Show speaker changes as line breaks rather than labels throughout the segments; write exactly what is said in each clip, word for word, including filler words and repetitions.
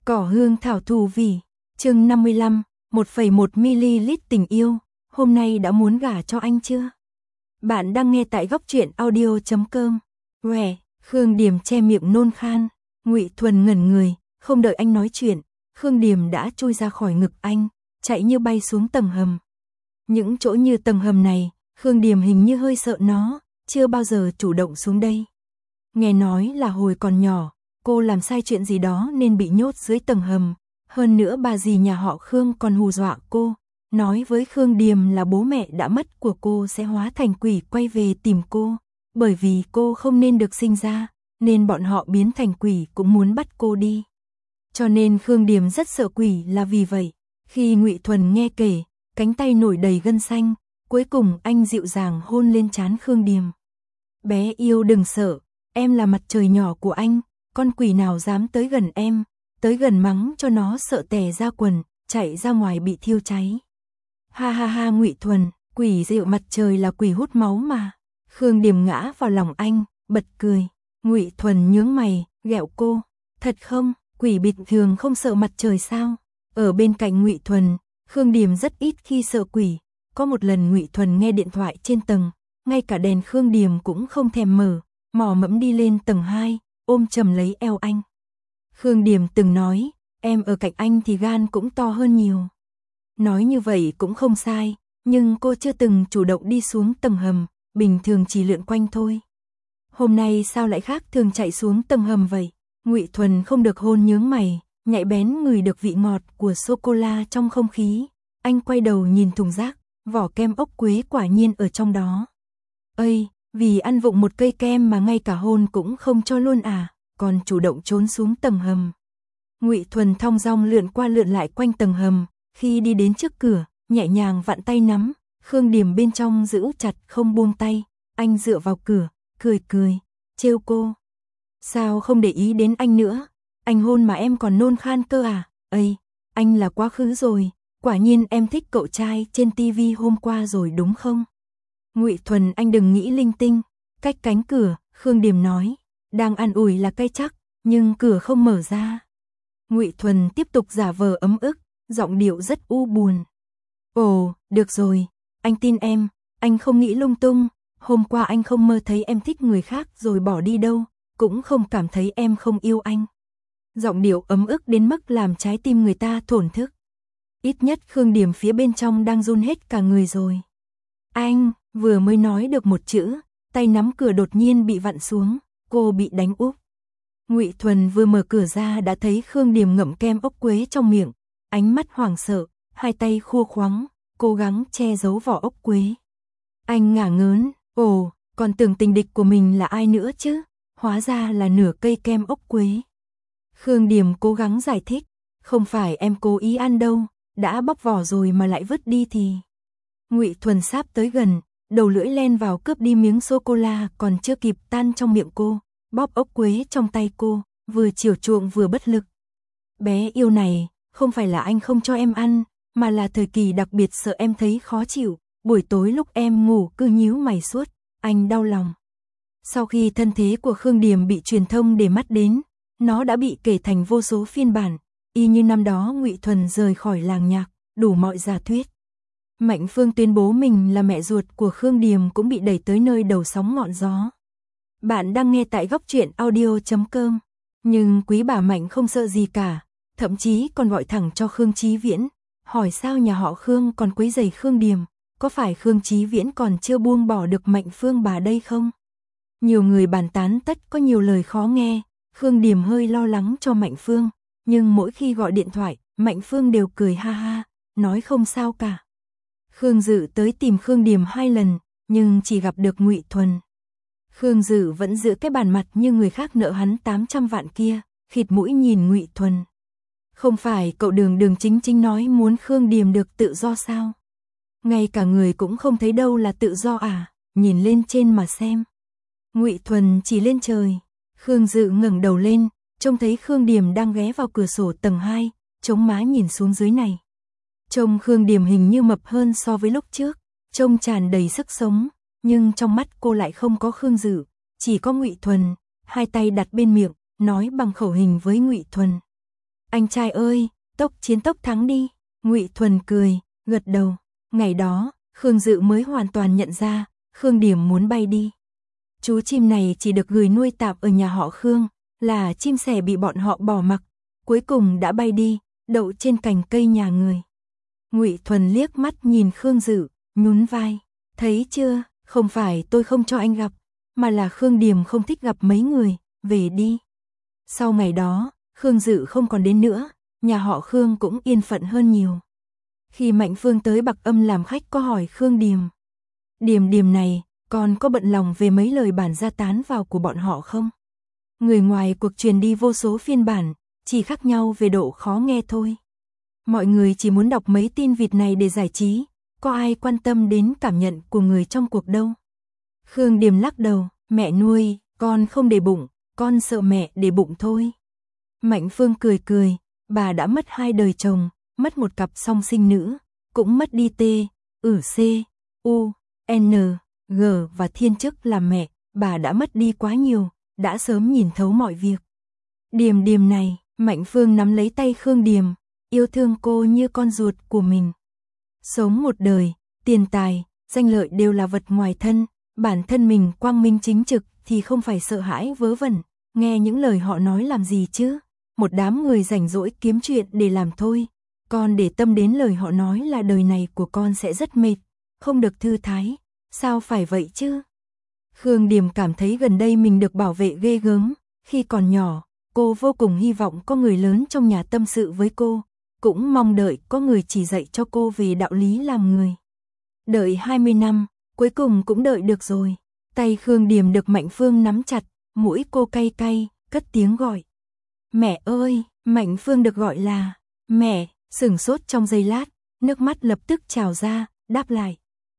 Cỏ hương thảo thù vì, chương năm mươi lăm, một phẩy một mi-li-lít tình yêu, hôm nay đã muốn gả cho anh chưa? Bạn đang nghe tại góc truyện audio chấm com. Quẻ, Khương Điềm che miệng nôn khan, Ngụy Thuần ngẩn người, không đợi anh nói chuyện, Khương Điềm đã chui ra khỏi ngực anh, chạy như bay xuống tầng hầm. Những chỗ như tầng hầm này, Khương Điềm hình như hơi sợ nó, chưa bao giờ chủ động xuống đây. Nghe nói là hồi còn nhỏ, cô làm sai chuyện gì đó nên bị nhốt dưới tầng hầm, hơn nữa bà dì nhà họ Khương còn hù dọa cô, nói với Khương Điềm là bố mẹ đã mất của cô sẽ hóa thành quỷ quay về tìm cô, bởi vì cô không nên được sinh ra, nên bọn họ biến thành quỷ cũng muốn bắt cô đi. Cho nên Khương Điềm rất sợ quỷ là vì vậy. Khi Ngụy Thuần nghe kể, cánh tay nổi đầy gân xanh, cuối cùng anh dịu dàng hôn lên trán Khương Điềm. Bé yêu đừng sợ, em là mặt trời nhỏ của anh, con quỷ nào dám tới gần em, tới gần mắng cho nó sợ tè ra quần, chạy ra ngoài bị thiêu cháy. Ha ha ha Ngụy Thuần, quỷ dịu mặt trời là quỷ hút máu mà. Khương Điềm ngã vào lòng anh, bật cười. Ngụy Thuần nhướng mày, ghẹo cô. Thật không, quỷ bình thường không sợ mặt trời sao? Ở bên cạnh Ngụy Thuần, Khương Điềm rất ít khi sợ quỷ. Có một lần Ngụy Thuần nghe điện thoại trên tầng, ngay cả đèn Khương Điềm cũng không thèm mở, mò mẫm đi lên tầng hai, ôm chầm lấy eo anh. Khương Điềm từng nói, em ở cạnh anh thì gan cũng to hơn nhiều. Nói như vậy cũng không sai, nhưng cô chưa từng chủ động đi xuống tầng hầm, bình thường chỉ lượn quanh thôi. Hôm nay sao lại khác thường chạy xuống tầng hầm vậy? Ngụy Thuần không được hôn nhướng mày, nhạy bén ngửi được vị ngọt của sô-cô-la trong không khí. Anh quay đầu nhìn thùng rác, vỏ kem ốc quế quả nhiên ở trong đó. Ây, vì ăn vụng một cây kem mà ngay cả hôn cũng không cho luôn à, còn chủ động trốn xuống tầng hầm. Ngụy Thuần thong dong lượn qua lượn lại quanh tầng hầm, khi đi đến trước cửa, nhẹ nhàng vặn tay nắm, Khương Điềm bên trong giữ chặt không buông tay, anh dựa vào cửa, cười cười, trêu cô. Sao không để ý đến anh nữa, anh hôn mà em còn nôn khan cơ à, ây, anh là quá khứ rồi, quả nhiên em thích cậu trai trên tivi hôm qua rồi đúng không? Ngụy Thuần anh đừng nghĩ linh tinh, cách cánh cửa, Khương Điềm nói, đang an ủi là cay chắc, nhưng cửa không mở ra. Ngụy Thuần tiếp tục giả vờ ấm ức, giọng điệu rất u buồn. Ồ, được rồi, anh tin em, anh không nghĩ lung tung, hôm qua anh không mơ thấy em thích người khác rồi bỏ đi đâu, cũng không cảm thấy em không yêu anh. Giọng điệu ấm ức đến mức làm trái tim người ta thổn thức. Ít nhất Khương Điềm phía bên trong đang run hết cả người rồi. Anh, vừa mới nói được một chữ, tay nắm cửa đột nhiên bị vặn xuống, cô bị đánh úp. Ngụy Thuần vừa mở cửa ra đã thấy Khương Điềm ngậm kem ốc quế trong miệng, ánh mắt hoảng sợ, hai tay khua khoắng, cố gắng che giấu vỏ ốc quế. Anh ngả ngớn, ồ, còn tưởng tình địch của mình là ai nữa chứ, hóa ra là nửa cây kem ốc quế. Khương Điềm cố gắng giải thích, không phải em cố ý ăn đâu, đã bóc vỏ rồi mà lại vứt đi thì. Ngụy Thuần sáp tới gần, đầu lưỡi len vào cướp đi miếng sô-cô-la còn chưa kịp tan trong miệng cô, bóp ốc quế trong tay cô, vừa chiều chuộng vừa bất lực. Bé yêu này, không phải là anh không cho em ăn, mà là thời kỳ đặc biệt sợ em thấy khó chịu, buổi tối lúc em ngủ cứ nhíu mày suốt, anh đau lòng. Sau khi thân thế của Khương Điềm bị truyền thông để mắt đến, nó đã bị kể thành vô số phiên bản, y như năm đó Ngụy Thuần rời khỏi làng nhạc, đủ mọi giả thuyết. Mạnh Phương tuyên bố mình là mẹ ruột của Khương Điềm cũng bị đẩy tới nơi đầu sóng ngọn gió. Bạn đang nghe tại góc truyện audio chấm com, nhưng quý bà Mạnh không sợ gì cả, thậm chí còn gọi thẳng cho Khương Chí Viễn, hỏi sao nhà họ Khương còn quấy rầy Khương Điềm, có phải Khương Chí Viễn còn chưa buông bỏ được Mạnh Phương bà đây không? Nhiều người bàn tán tất có nhiều lời khó nghe, Khương Điềm hơi lo lắng cho Mạnh Phương, nhưng mỗi khi gọi điện thoại, Mạnh Phương đều cười ha ha, nói không sao cả. Khương Dự tới tìm Khương Điềm hai lần, nhưng chỉ gặp được Ngụy Thuần. Khương Dự vẫn giữ cái bản mặt như người khác nợ hắn tám trăm vạn kia, khịt mũi nhìn Ngụy Thuần. Không phải cậu Đường Đường chính chính nói muốn Khương Điềm được tự do sao? Ngay cả người cũng không thấy đâu là tự do à, nhìn lên trên mà xem. Ngụy Thuần chỉ lên trời, Khương Dự ngẩng đầu lên, trông thấy Khương Điềm đang ghé vào cửa sổ tầng hai, chống má nhìn xuống dưới này. Trông Khương Điềm hình như mập hơn so với lúc trước, trông tràn đầy sức sống, nhưng trong mắt cô lại không có Khương Dự, chỉ có Ngụy Thuần, hai tay đặt bên miệng, nói bằng khẩu hình với Ngụy Thuần. Anh trai ơi, tốc chiến tốc thắng đi. Ngụy Thuần cười, gật đầu. Ngày đó, Khương Dự mới hoàn toàn nhận ra, Khương Điểm muốn bay đi. Chú chim này chỉ được gửi nuôi tạm ở nhà họ Khương, là chim sẻ bị bọn họ bỏ mặc, cuối cùng đã bay đi, đậu trên cành cây nhà người. Ngụy Thuần liếc mắt nhìn Khương Dự, nhún vai, thấy chưa, không phải tôi không cho anh gặp, mà là Khương Điểm không thích gặp mấy người, về đi. Sau ngày đó, Khương Dự không còn đến nữa, nhà họ Khương cũng yên phận hơn nhiều. Khi Mạnh Phương tới Bạc Âm làm khách có hỏi Khương Điểm, Điểm Điểm này, còn có bận lòng về mấy lời bản gia tán vào của bọn họ không? Người ngoài cuộc truyền đi vô số phiên bản, chỉ khác nhau về độ khó nghe thôi. Mọi người chỉ muốn đọc mấy tin vịt này để giải trí, có ai quan tâm đến cảm nhận của người trong cuộc đâu. Khương Điểm lắc đầu, mẹ nuôi, con không để bụng, con sợ mẹ để bụng thôi. Mạnh Phương cười cười, bà đã mất hai đời chồng, mất một cặp song sinh nữ, cũng mất đi T, ử C, U, N, G và thiên chức làm mẹ, bà đã mất đi quá nhiều, đã sớm nhìn thấu mọi việc. Điềm Điềm này, Mạnh Phương nắm lấy tay Khương Điểm, yêu thương cô như con ruột của mình. Sống một đời, tiền tài, danh lợi đều là vật ngoài thân, bản thân mình quang minh chính trực thì không phải sợ hãi vớ vẩn, nghe những lời họ nói làm gì chứ, một đám người rảnh rỗi kiếm chuyện để làm thôi, con để tâm đến lời họ nói là đời này của con sẽ rất mệt, không được thư thái, sao phải vậy chứ? Khương Điểm cảm thấy gần đây mình được bảo vệ ghê gớm, khi còn nhỏ, cô vô cùng hy vọng có người lớn trong nhà tâm sự với cô, cũng mong đợi có người chỉ dạy cho cô về đạo lý làm người. Đợi hai mươi năm, cuối cùng cũng đợi được rồi. Tay Khương Điểm được Mạnh Phương nắm chặt, mũi cô cay cay, cất tiếng gọi. Mẹ ơi, Mạnh Phương được gọi là mẹ, sửng sốt trong giây lát, nước mắt lập tức trào ra, đáp lại.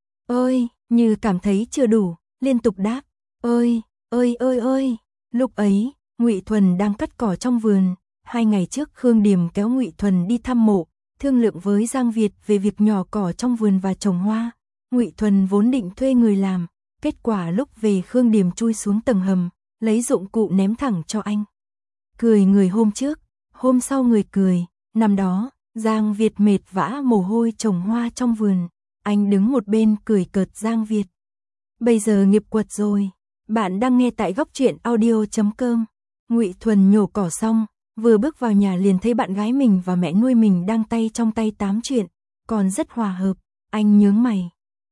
Ơi, như cảm thấy chưa đủ, liên tục đáp. Ơi, ơi ơi ơi. Lúc ấy, Ngụy Thuần đang cắt cỏ trong vườn. Hai ngày trước Khương Điểm kéo Ngụy Thuần đi thăm mộ, thương lượng với Giang Việt về việc nhỏ cỏ trong vườn và trồng hoa. Ngụy Thuần vốn định thuê người làm, kết quả lúc về Khương Điểm chui xuống tầng hầm, lấy dụng cụ ném thẳng cho anh. Cười người hôm trước, hôm sau người cười, năm đó, Giang Việt mệt vã mồ hôi trồng hoa trong vườn, anh đứng một bên cười cợt Giang Việt. Bây giờ nghiệp quật rồi, bạn đang nghe tại góc truyện audio chấm com. Ngụy Thuần nhổ cỏ xong, vừa bước vào nhà liền thấy bạn gái mình và mẹ nuôi mình đang tay trong tay tám chuyện, còn rất hòa hợp, anh nhướng mày.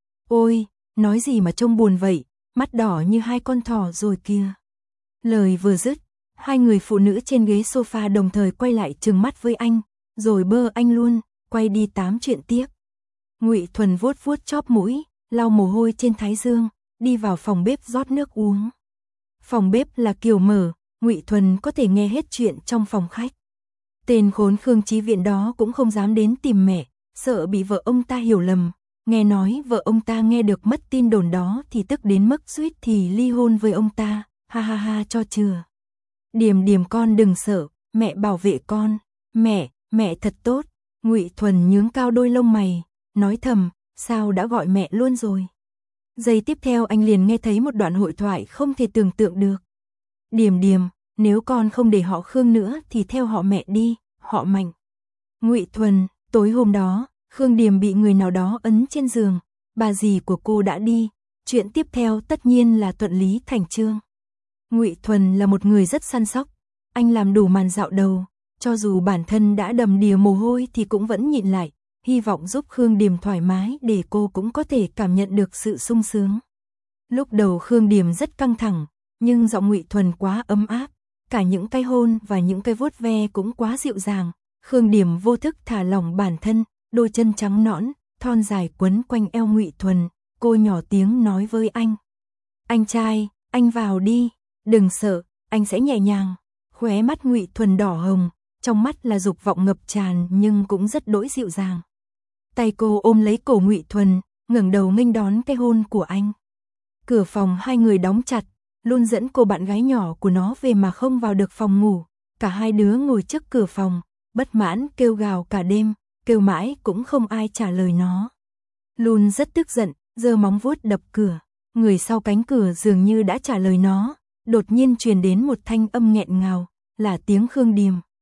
Ôi, nói gì mà trông buồn vậy, mắt đỏ như hai con thỏ rồi kìa. Lời vừa dứt, hai người phụ nữ trên ghế sofa đồng thời quay lại trừng mắt với anh, rồi bơ anh luôn, quay đi tám chuyện tiếp. Ngụy Thuần vuốt vuốt chóp mũi, lau mồ hôi trên thái dương, đi vào phòng bếp rót nước uống. Phòng bếp là kiểu mở, Ngụy Thuần có thể nghe hết chuyện trong phòng khách. Tên khốn Khương Chí Viện đó cũng không dám đến tìm mẹ, sợ bị vợ ông ta hiểu lầm. Nghe nói vợ ông ta nghe được mất tin đồn đó thì tức đến mức suýt thì ly hôn với ông ta, ha ha ha cho chừa. Điểm Điểm con đừng sợ, mẹ bảo vệ con. Mẹ, mẹ thật tốt. Ngụy Thuần nhướng cao đôi lông mày, nói thầm, sao đã gọi mẹ luôn rồi. Giây tiếp theo anh liền nghe thấy một đoạn hội thoại không thể tưởng tượng được. Điểm Điểm, nếu con không để họ Khương nữa thì theo họ mẹ đi, họ Mạnh. Ngụy Thuần, tối hôm đó, Khương Điểm bị người nào đó ấn trên giường, bà dì của cô đã đi, chuyện tiếp theo tất nhiên là thuận lý thành chương. Ngụy Thuần là một người rất săn sóc, anh làm đủ màn dạo đầu, cho dù bản thân đã đầm đìa mồ hôi thì cũng vẫn nhịn lại, hy vọng giúp Khương Điểm thoải mái để cô cũng có thể cảm nhận được sự sung sướng. Lúc đầu Khương Điểm rất căng thẳng, nhưng giọng Ngụy Thuần quá ấm áp, cả những cái hôn và những cái vuốt ve cũng quá dịu dàng, Khương Điểm vô thức thả lỏng bản thân, đôi chân trắng nõn, thon dài quấn quanh eo Ngụy Thuần, cô nhỏ tiếng nói với anh. Anh trai, anh vào đi, đừng sợ, anh sẽ nhẹ nhàng. Khóe mắt Ngụy Thuần đỏ hồng, trong mắt là dục vọng ngập tràn nhưng cũng rất đỗi dịu dàng. Tay cô ôm lấy cổ Ngụy Thuần, ngẩng đầu nghênh đón cái hôn của anh. Cửa phòng hai người đóng chặt, luôn dẫn cô bạn gái nhỏ của nó về mà không vào được phòng ngủ. Cả hai đứa ngồi trước cửa phòng, bất mãn kêu gào cả đêm, kêu mãi cũng không ai trả lời nó. Luôn rất tức giận, giơ móng vuốt đập cửa, người sau cánh cửa dường như đã trả lời nó, đột nhiên truyền đến một thanh âm nghẹn ngào, là tiếng Khương Điểm.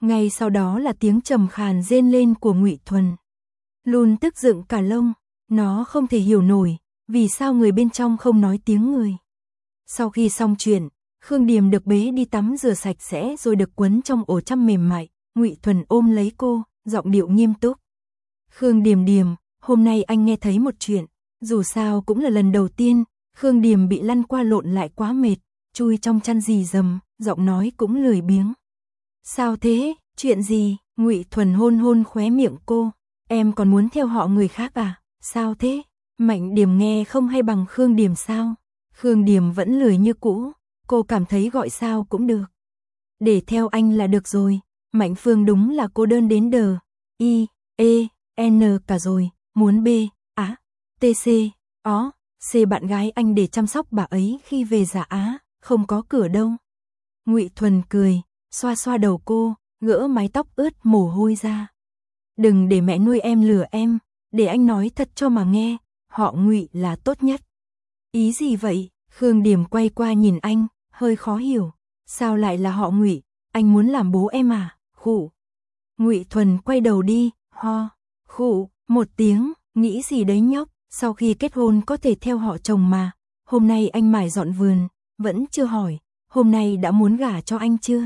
Ngay sau đó là tiếng trầm khàn rên lên của Ngụy Thuần. Lun tức dựng cả lông, nó không thể hiểu nổi, vì sao người bên trong không nói tiếng người. Sau khi xong chuyện, Khương Điềm được bế đi tắm rửa sạch sẽ rồi được quấn trong ổ chăn mềm mại, Ngụy Thuần ôm lấy cô, giọng điệu nghiêm túc. Khương Điềm Điềm, hôm nay anh nghe thấy một chuyện, dù sao cũng là lần đầu tiên, Khương Điềm bị lăn qua lộn lại quá mệt, chui trong chăn rì rầm, giọng nói cũng lười biếng. Sao thế, chuyện gì? Ngụy Thuần hôn hôn khóe miệng cô, em còn muốn theo họ người khác à, sao thế? Mạnh Điềm nghe không hay bằng Khương Điềm sao? Khương Điềm vẫn lười như cũ, cô cảm thấy gọi sao cũng được. Để theo anh là được rồi, Mạnh Phương đúng là cô đơn đến đờ, I, E, N cả rồi, muốn B, Á, T C, ó, C bạn gái anh để chăm sóc bà ấy khi về Giả Á, không có cửa đâu. Ngụy Thuần cười, xoa xoa đầu cô, gỡ mái tóc ướt mồ hôi ra. Đừng để mẹ nuôi em lừa em, để anh nói thật cho mà nghe, họ Ngụy là tốt nhất. Ý gì vậy? Khương Điềm quay qua nhìn anh, hơi khó hiểu. Sao lại là họ Ngụy? Anh muốn làm bố em à? Khụ. Ngụy Thuần quay đầu đi, ho, khụ, một tiếng, nghĩ gì đấy nhóc, sau khi kết hôn có thể theo họ chồng mà. Hôm nay anh mải dọn vườn, vẫn chưa hỏi, hôm nay đã muốn gả cho anh chưa?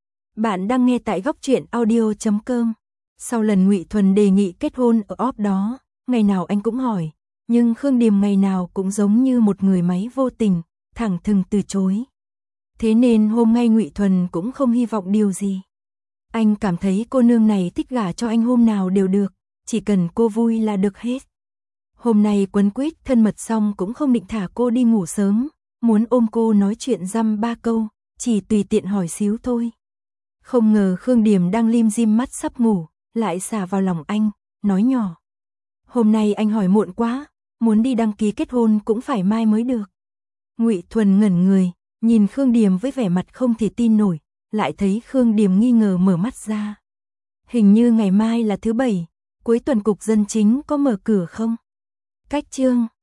Bạn đang nghe tại góc truyện audio chấm com. Sau lần Ngụy Thuần đề nghị kết hôn ở off đó, ngày nào anh cũng hỏi, nhưng Khương Điềm ngày nào cũng giống như một người máy vô tình, thẳng thừng từ chối. Thế nên hôm nay Ngụy Thuần cũng không hy vọng điều gì. Anh cảm thấy cô nương này thích gả cho anh hôm nào đều được, chỉ cần cô vui là được hết. Hôm nay quấn quýt thân mật xong cũng không định thả cô đi ngủ sớm, muốn ôm cô nói chuyện dăm ba câu, chỉ tùy tiện hỏi xíu thôi. Không ngờ Khương Điềm đang lim dim mắt sắp ngủ, lại xả vào lòng anh, nói nhỏ. Hôm nay anh hỏi muộn quá, muốn đi đăng ký kết hôn cũng phải mai mới được. Ngụy Thuần ngẩn người, nhìn Khương Điềm với vẻ mặt không thể tin nổi, lại thấy Khương Điềm nghi ngờ mở mắt ra. Hình như ngày mai là thứ bảy, cuối tuần cục dân chính có mở cửa không? Cách chương